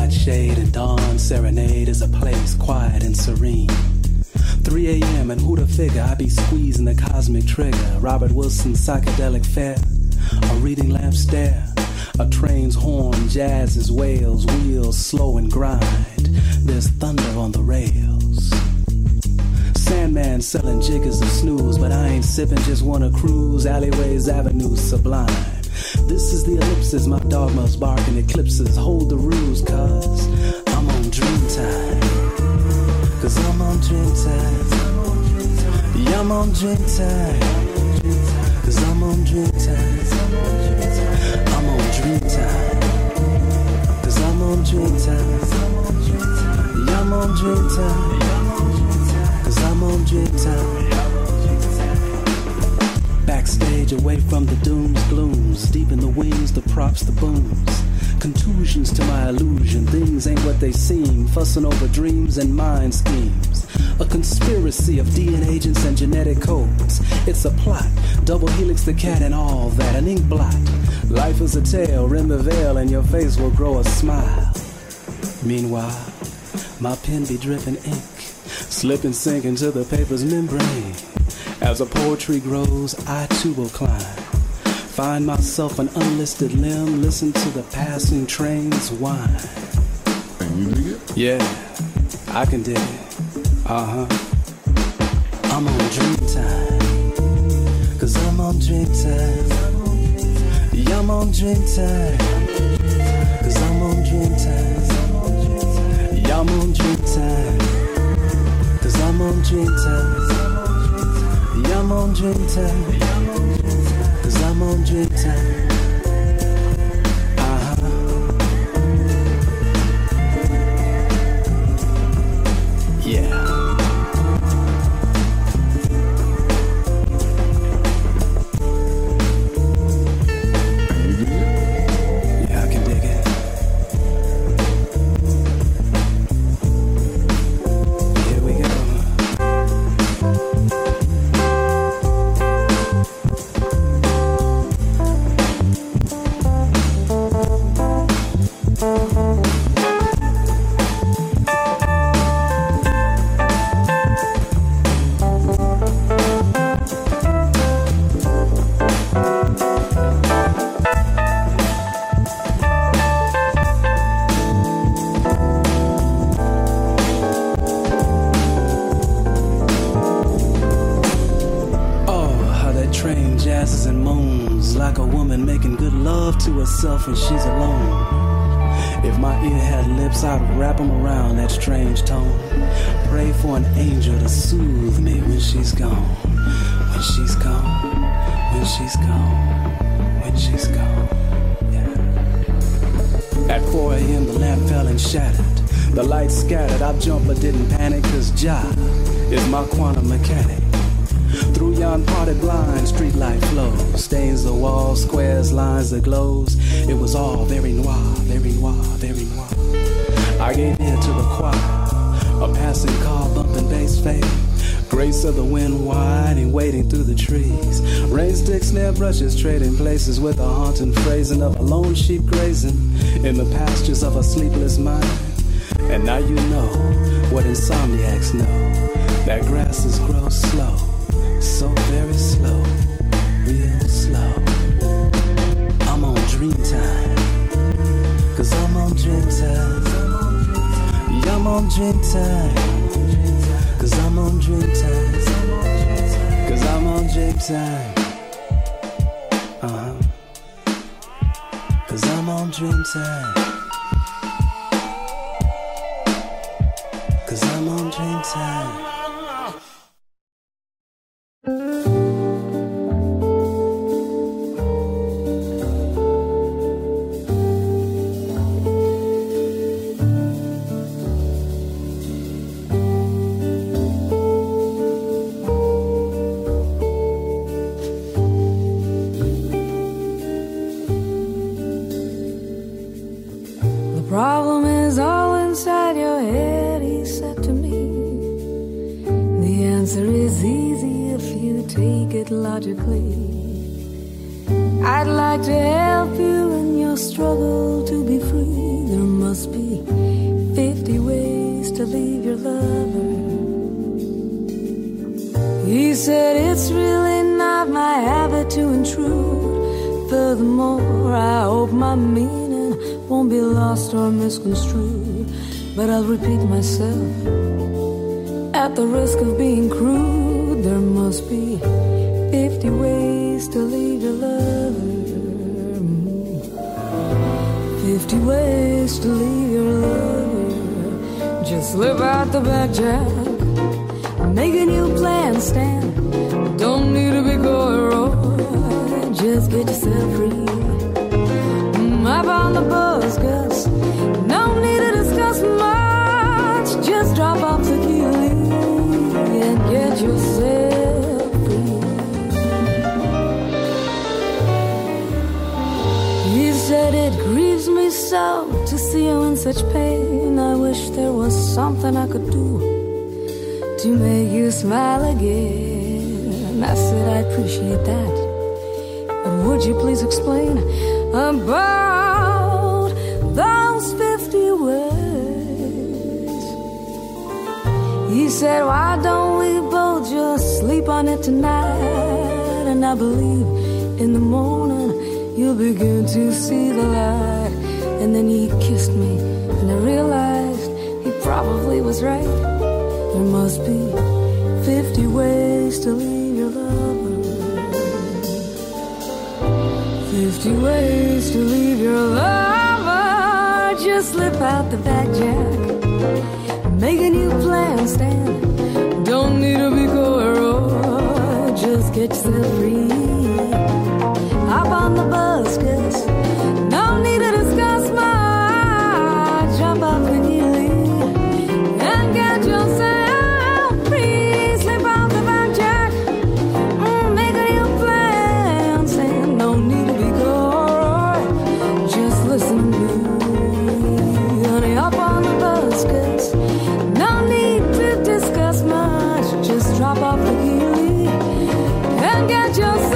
nightshade and dawn serenade is a place quiet and serene. 3 a.m. and who to figure I be squeezing the cosmic trigger. Robert Wilson's psychedelic fare, a reading lamp stare, a train's horn, jazz's wails, wheels slow and grind. There's thunder on the rails. Sandman selling jiggers of snooze, but I ain't sipping, just wanna cruise. Alleyways, avenues sublime. This is the ellipsis, my dogmas barking eclipses. Hold the ruse, cause I'm on dream time. Cause I'm on dream time. Yeah, I'm on dream time. Cause I'm on dream time. I'm on dream time. Cause I'm on dream time. Yeah, I'm on dream time. Cause I'm on dream time. Backstage, away from the dooms, glooms, deep in the wings, the props, the booms. Contusions to my illusion, things ain't what they seem. Fussing over dreams and mind schemes. A conspiracy of DNA agents and genetic codes. It's a plot, double helix the cat and all that, an ink blot. Life is a tale, rend the veil and your face will grow a smile. Meanwhile, my pen be dripping ink, slip and sink into the paper's membrane. As the poetry grows, I too will climb. Find myself an unlisted limb, listen to the passing trains whine. Can you dig it? Yeah, I can dig it. Uh-huh. I'm on dream time. Cause I'm on dream time. Yeah, I'm on dream time. Cause I'm on dream time. Yeah, I'm on dream time. Cause I'm on dream time. Yeah, I'm on dream time. Cause I'm on dream time. Uh-huh. Yeah. Yeah, I can dig it. Here we go. When she's alone. If my ear had lips, I'd wrap them around that strange tone. Pray for an angel to soothe me when she's gone. When she's gone. When she's gone. When she's gone. Yeah. At 4 a.m. the lamp fell and shattered. The lights scattered. I jumped but didn't panic, cause Jah is my quantum mechanic. Through yon parted blind, street light flows, stains the walls, squares, lines, the glows. It was all very noir, very noir, very noir. I gave ear to the choir, a passing car bumping bass fade. Grace of the wind winding, waiting through the trees. Rain sticks, snare brushes, trading places with a haunting phrasing of a lone sheep grazing in the pastures of a sleepless mind. And now you know what insomniacs know, that grasses grow slow. So very slow, real slow. I'm on dream time. Cause I'm on dream time. Yeah, I'm on dream time. Cause I'm on dream time. Cause I'm on dream time. Uh-huh. Cause I'm on dream time. Cause I'm on dream time. Logically, I'd like to help you in your struggle to be free. There must be 50 ways to leave your lover. He said it's really not my habit to intrude. Furthermore, I hope my meaning won't be lost or misconstrued. But I'll repeat myself at the risk of being crude. There must be 50 ways to leave your lover. 50 ways to leave your lover. Just slip out the back, Jack. Make a new plan, Stan. Don't need to be Roy. Just get yourself free. Up on the bus, Gus. No need to discuss much. Just drop off the key and get yourself free. He said it grieves me so to see you in such pain. I wish there was something I could do to make you smile again. I said I appreciate that, but would you please explain about those 50 ways? He said, why don't we both just sleep on it tonight? And I believe in the morning you'll begin to see the light. And then he kissed me and I realized he probably was right. There must be 50 ways to leave your lover. 50 ways to leave your lover. Just slip out the back, Jack. Make a new plan, Stan. Don't need to be Roy. Just get yourself free. Hop on the bus, Gus. No need to discuss much. Jump off the Neely and get yourself free. Slip out the back, Jack. Make a new plan, Stan. No need to be Roy. Just listen to me, honey. Hop on the bus, Gus. No need to discuss much. Just drop off the Neely and get yourself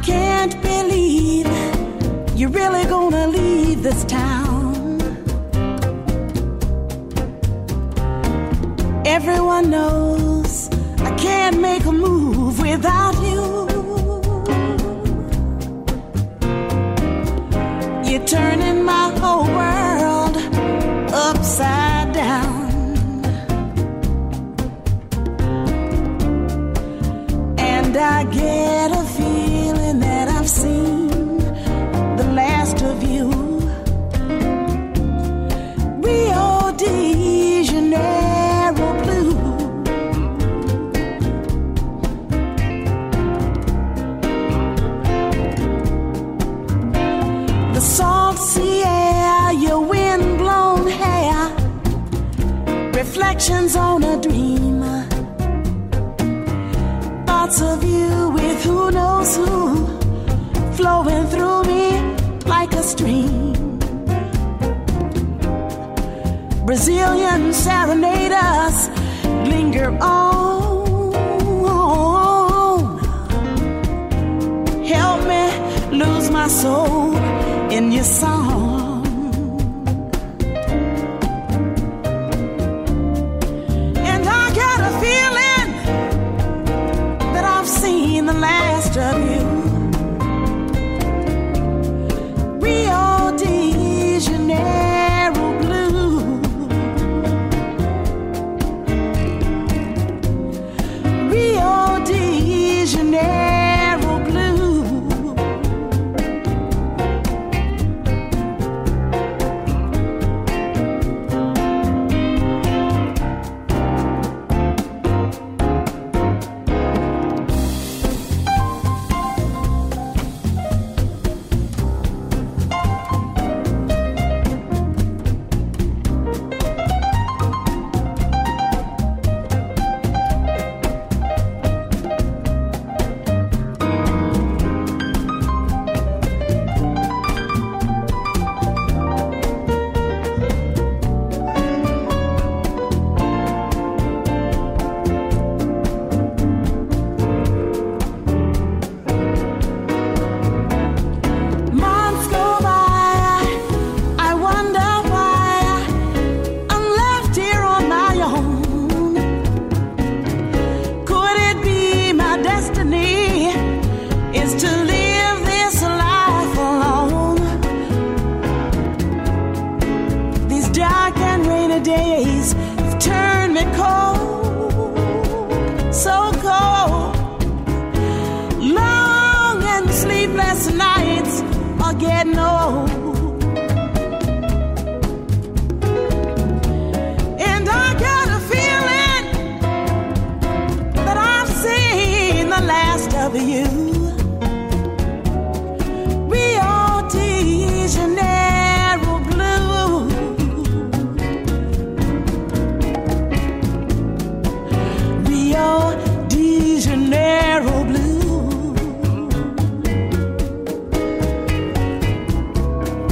can't believe you're really gonna leave this town. Everyone knows I can't make a move without you. You're turning my whole world upside down. And I get a feeling that I've seen the last of you. Rio de Janeiro blue. The salt sea air, your wind-blown hair, reflections on a dream. Thoughts of you with who knows who, flowing through me like a stream. Brazilian serenaders linger on. Help me lose my soul in your song. And I got a feeling that I've seen the last of you. Rio de Janeiro blue. Rio de Janeiro blue. Days have turned me cold, so cold. Long and sleepless nights are getting old. And I got a feeling that I've seen the last of you. Rio de Janeiro blue. Rio de Janeiro blue.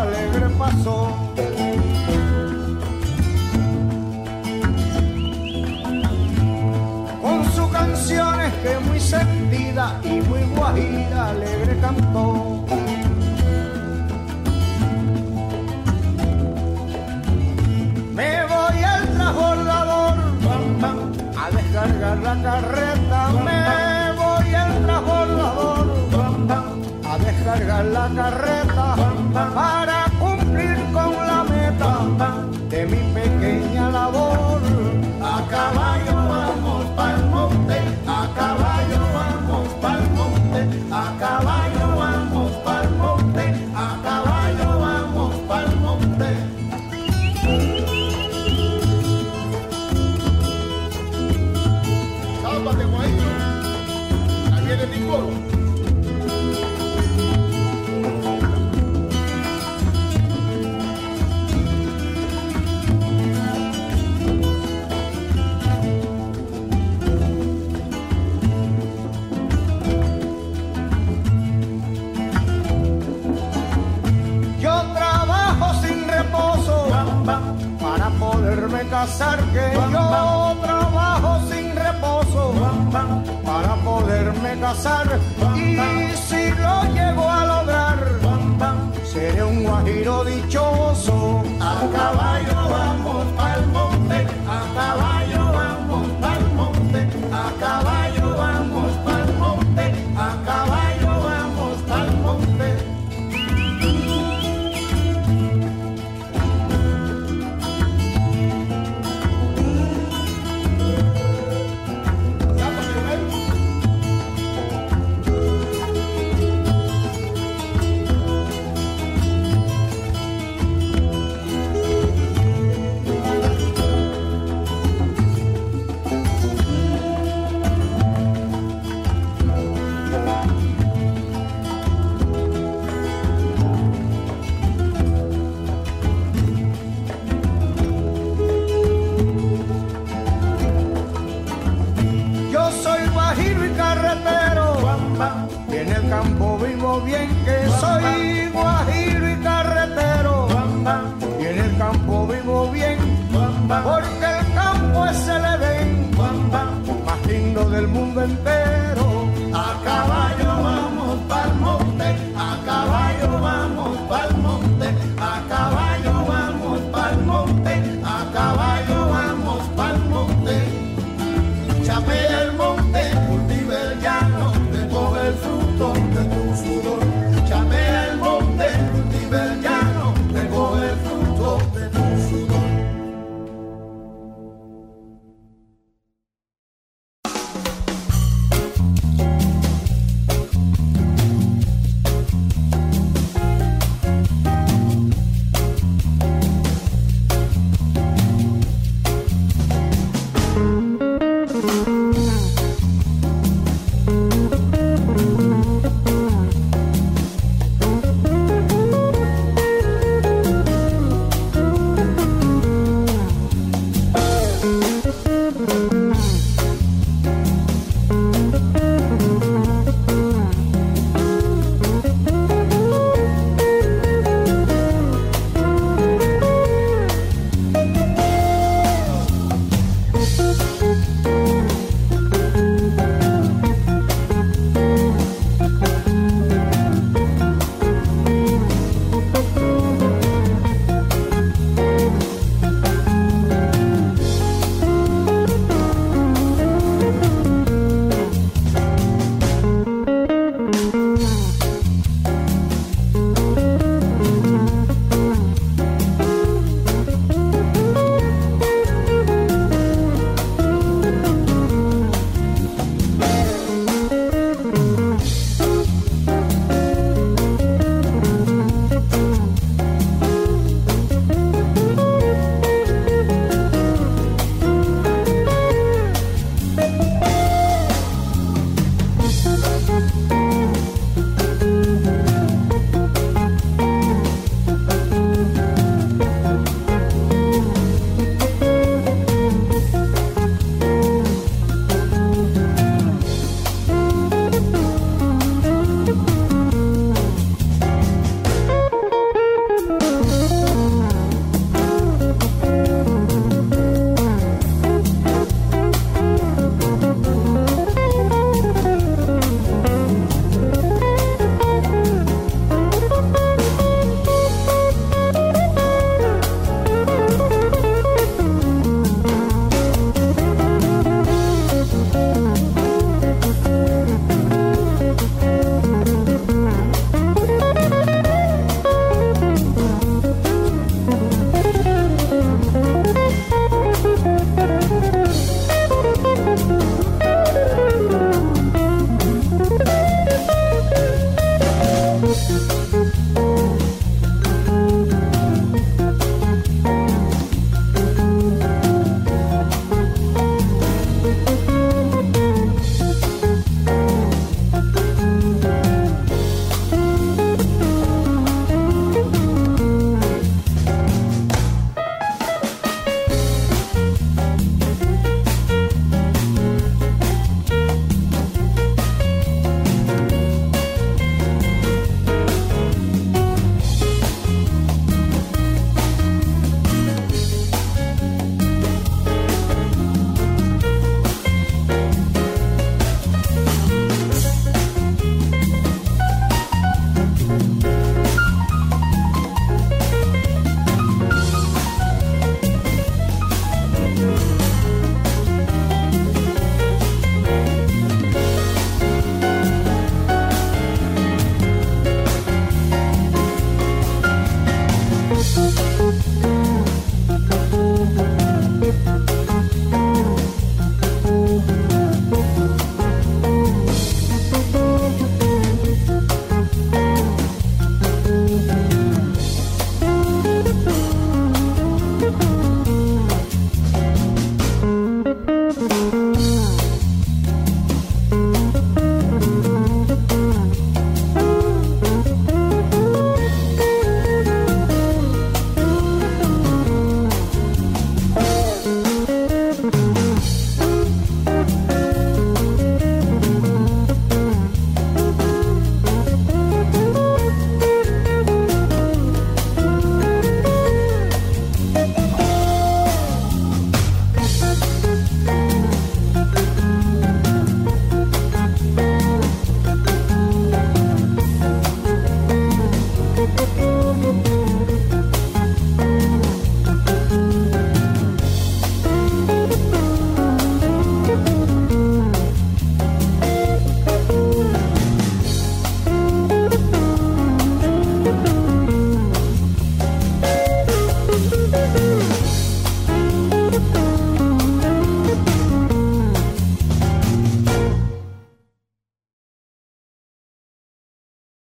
alegre pasó. Con sus canciones que muy sentida y muy guajira alegre cantó. Me voy al transbordador a descargar la carreta. Me voy al transbordador a descargar la carreta para cumplir con la meta de mi pequeña labor. A caballo vamos pa'l monte, a caballo vamos pa'l monte, a caballo vamos pa'l monte, a caballo vamos pa'l monte. Sálvate, guayito, ahí viene mi coro. Para poderme casar, que yo trabajo sin reposo para poderme casar, y si lo llego a lograr seré un guajiro dichoso. A caballo vamos pa'l monte, a caballo vamos pa'l monte, a caballo vamos pa'l monte, a caballo vamos pa'l monte. Y en el campo vivo bien, que soy guajiro y carretero. Y en el campo vivo bien, porque el campo es el Edén más lindo del mundo entero.